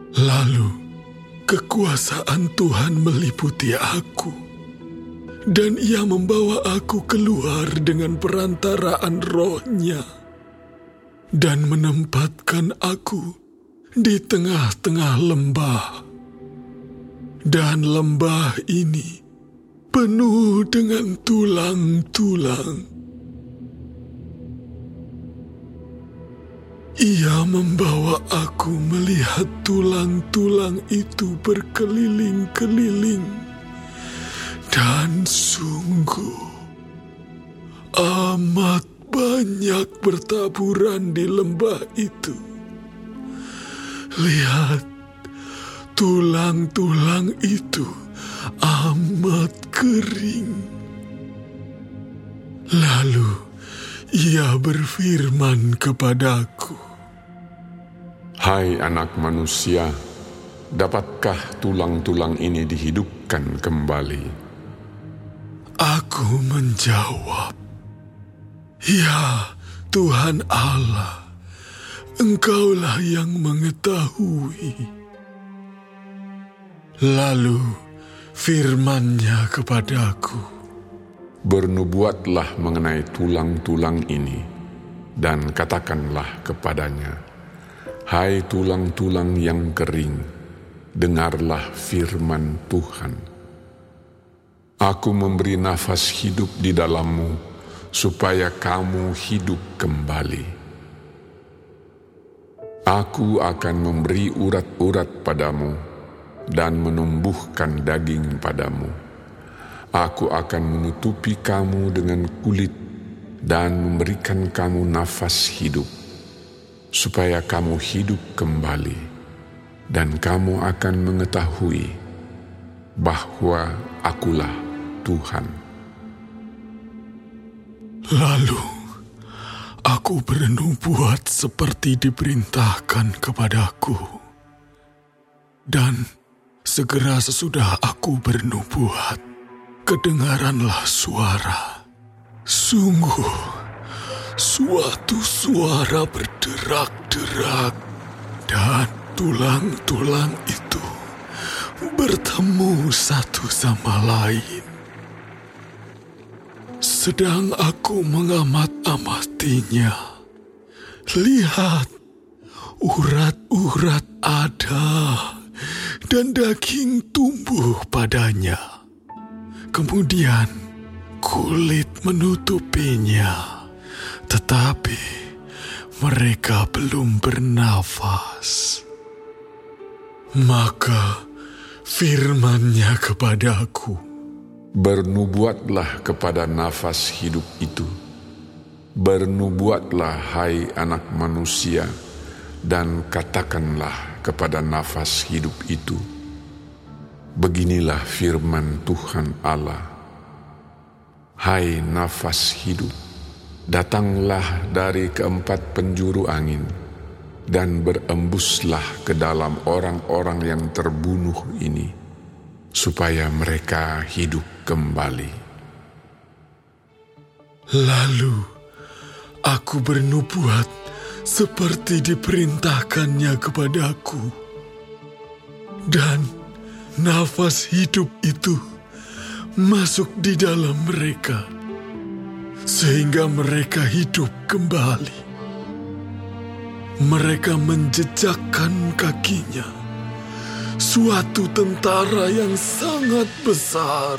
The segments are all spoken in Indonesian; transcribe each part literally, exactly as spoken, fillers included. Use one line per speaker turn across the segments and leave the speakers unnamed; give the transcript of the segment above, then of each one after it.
Lalu kekuasaan Tuhan meliputi aku, dan Ia membawa aku keluar dengan perantaraan Roh-Nya dan menempatkan aku di tengah-tengah lembah. Dan lembah ini penuh dengan tulang-tulang. Ia membawa aku melihat tulang-tulang itu berkeliling-keliling. Dan sungguh amat banyak bertaburan di lembah itu. Lihat, tulang-tulang itu amat kering. Lalu Ia berfirman kepadaku,
"Hai anak manusia, dapatkah tulang-tulang ini dihidupkan kembali?"
Aku menjawab, "Ya Tuhan Allah, Engkaulah yang mengetahui." Lalu firman-Nya kepadaku,
"Bernubuatlah mengenai tulang-tulang ini, dan katakanlah kepadanya, hai tulang-tulang yang kering, dengarlah firman Tuhan. Aku memberi nafas hidup di dalammu, supaya kamu hidup kembali. Aku akan memberi urat-urat padamu, dan menumbuhkan daging padamu. Aku akan menutupi kamu dengan kulit dan memberikan kamu nafas hidup, supaya kamu hidup kembali, dan kamu akan mengetahui bahwa Akulah Tuhan."
Lalu aku bernubuat seperti diperintahkan kepadaku. Dan segera sesudah aku bernubuat, kedengaranlah suara. Sungguh, suatu suara berderak-derak, dan tulang-tulang itu bertemu satu sama lain. Sedang aku mengamat-amatinya, lihat, urat-urat ada, dan daging tumbuh padanya. Kemudian kulit menutupinya, tetapi mereka belum bernafas. Maka firman-Nya kepadaku,
"Bernubuatlah kepada nafas hidup itu. Bernubuatlah, hai anak manusia, dan katakanlah kepada nafas hidup itu, beginilah firman Tuhan Allah. Hai nafas hidup, datanglah dari keempat penjuru angin, dan berembuslah ke dalam orang-orang yang terbunuh ini, supaya mereka hidup kembali."
Lalu aku bernubuat seperti diperintahkannya kepadaku, dan nafas hidup itu masuk di dalam mereka, sehingga mereka hidup kembali. Mereka menjejakkan kakinya, suatu tentara yang sangat besar.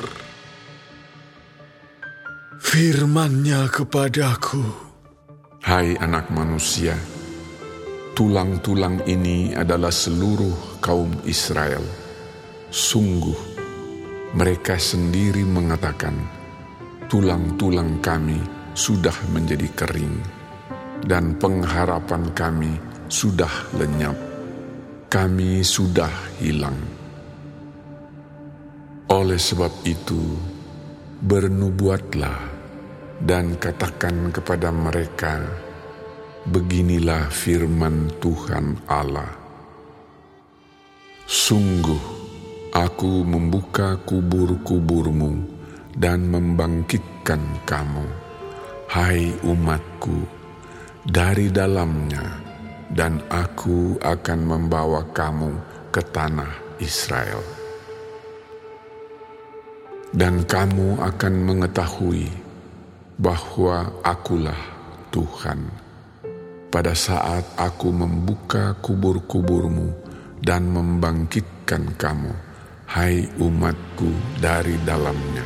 Firman-Nya kepadaku,
"Hai anak manusia, tulang-tulang ini adalah seluruh kaum Israel. Sungguh, mereka sendiri mengatakan, tulang-tulang kami sudah menjadi kering, dan pengharapan kami sudah lenyap. Kami sudah hilang. Oleh sebab itu, bernubuatlah dan katakan kepada mereka, beginilah firman Tuhan Allah. Sungguh, aku membuka kubur-kuburmu dan membangkitkan kamu, hai umatku, dari dalamnya, dan aku akan membawa kamu ke tanah Israel. Dan kamu akan mengetahui bahwa Akulah Tuhan pada saat Aku membuka kubur-kuburmu dan membangkitkan kamu, hai umatku, dari dalamnya.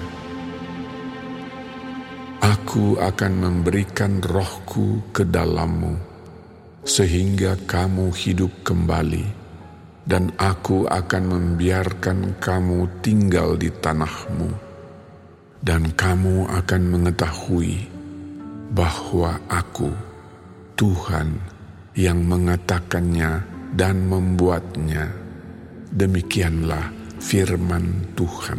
Aku akan memberikan rohku ke dalammu, sehingga kamu hidup kembali, dan Aku akan membiarkan kamu tinggal di tanahmu, dan kamu akan mengetahui bahwa Aku, Tuhan, yang mengatakannya dan membuatnya. Demikianlah firman Tuhan.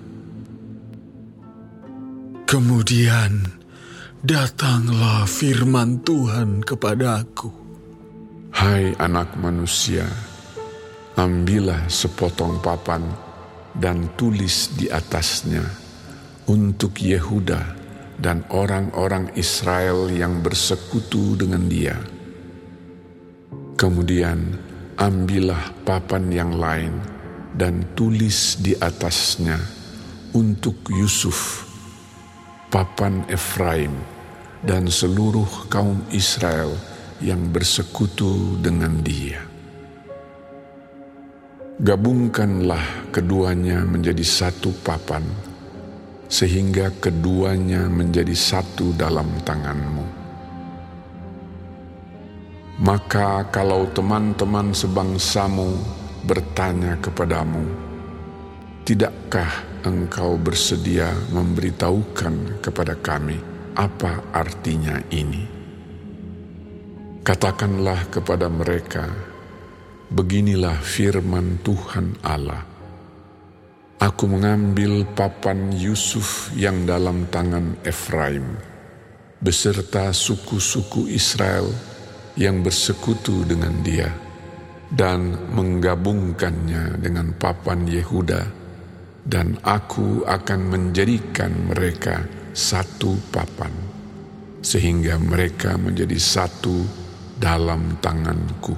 Kemudian datanglah firman Tuhan kepadaku.
Hai anak manusia, ambillah sepotong papan dan tulis di atasnya untuk Yehuda dan orang-orang Israel yang bersekutu dengan dia. Kemudian ambillah papan yang lain dan tulis di atasnya untuk Yusuf, papan Efraim, dan seluruh kaum Israel yang bersekutu dengan dia. Gabungkanlah keduanya menjadi satu papan, sehingga keduanya menjadi satu dalam tanganmu. Maka kalau teman-teman sebangsamu bertanya kepadamu, tidakkah engkau bersedia memberitahukan kepada kami apa artinya ini? Katakanlah kepada mereka, beginilah firman Tuhan Allah. Aku mengambil papan Yusuf yang dalam tangan Efraim, beserta suku-suku Israel yang bersekutu dengan dia, dan menggabungkannya dengan papan Yehuda, dan Aku akan menjadikan mereka satu papan, sehingga mereka menjadi satu dalam tanganku.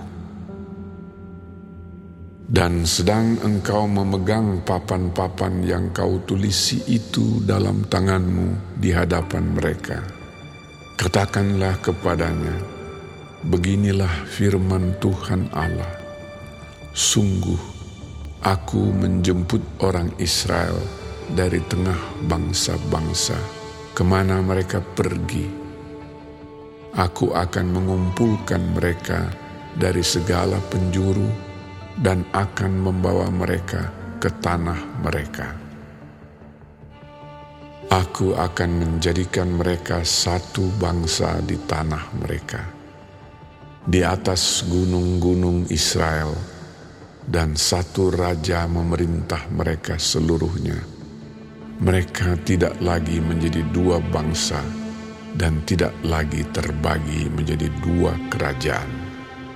Dan sedang engkau memegang papan-papan yang kau tulisi itu dalam tanganmu di hadapan mereka, katakanlah kepadanya, beginilah firman Tuhan Allah. Sungguh, Aku menjemput orang Israel dari tengah bangsa-bangsa, kemana mereka pergi. Aku akan mengumpulkan mereka dari segala penjuru dan akan membawa mereka ke tanah mereka. Aku akan menjadikan mereka satu bangsa di tanah mereka, di atas gunung-gunung Israel, dan satu raja memerintah mereka seluruhnya. Mereka tidak lagi menjadi dua bangsa dan tidak lagi terbagi menjadi dua kerajaan.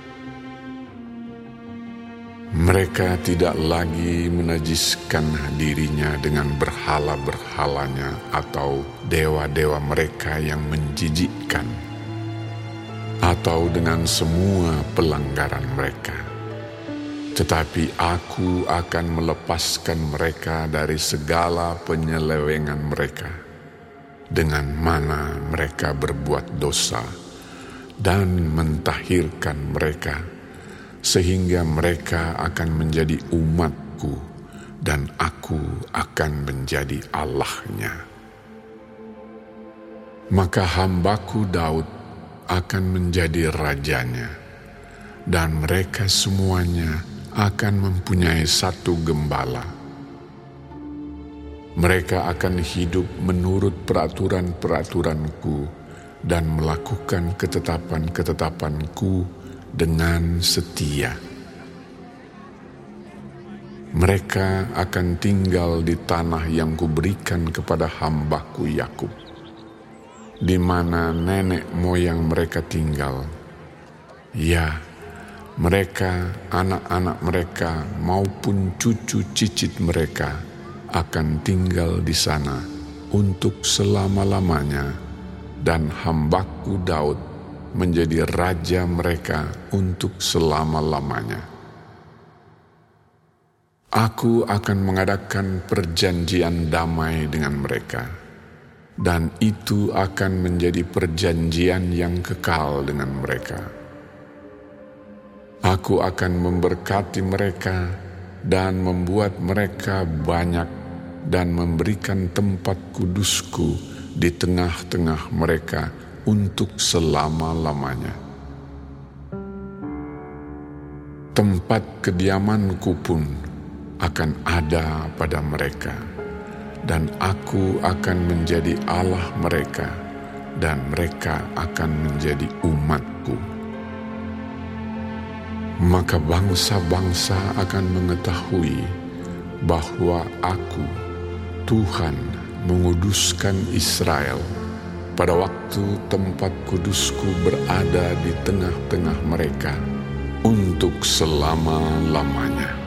Mereka tidak lagi menajiskan dirinya dengan berhala-berhalanya atau dewa-dewa mereka yang menjijikkan, atau dengan semua pelanggaran mereka. Tetapi Aku akan melepaskan mereka dari segala penyelewengan mereka, dengan mana mereka berbuat dosa, dan mentahirkan mereka, sehingga mereka akan menjadi umat-Ku, dan Aku akan menjadi Allah-Nya. Maka hamba-Ku Daud akan menjadi rajanya, dan mereka semuanya akan mempunyai satu gembala. Mereka akan hidup menurut peraturan-peraturan-Ku dan melakukan ketetapan-ketetapan-Ku dengan setia. Mereka akan tinggal di tanah yang Kuberikan kepada hamba-Ku Yakub, di mana nenek moyang mereka tinggal. Ya, mereka, anak-anak mereka, maupun cucu cicit mereka akan tinggal di sana untuk selama-lamanya, dan hamba-Ku Daud menjadi raja mereka untuk selama-lamanya. Aku akan mengadakan perjanjian damai dengan mereka, dan itu akan menjadi perjanjian yang kekal dengan mereka. Aku akan memberkati mereka dan membuat mereka banyak dan memberikan tempat kudusku di tengah-tengah mereka untuk selama-lamanya. Tempat kediamanku pun akan ada pada mereka, dan aku akan menjadi Allah mereka, dan mereka akan menjadi umatku. Maka bangsa-bangsa akan mengetahui bahwa aku, Tuhan, menguduskan Israel pada waktu tempat kudusku berada di tengah-tengah mereka untuk selama-lamanya.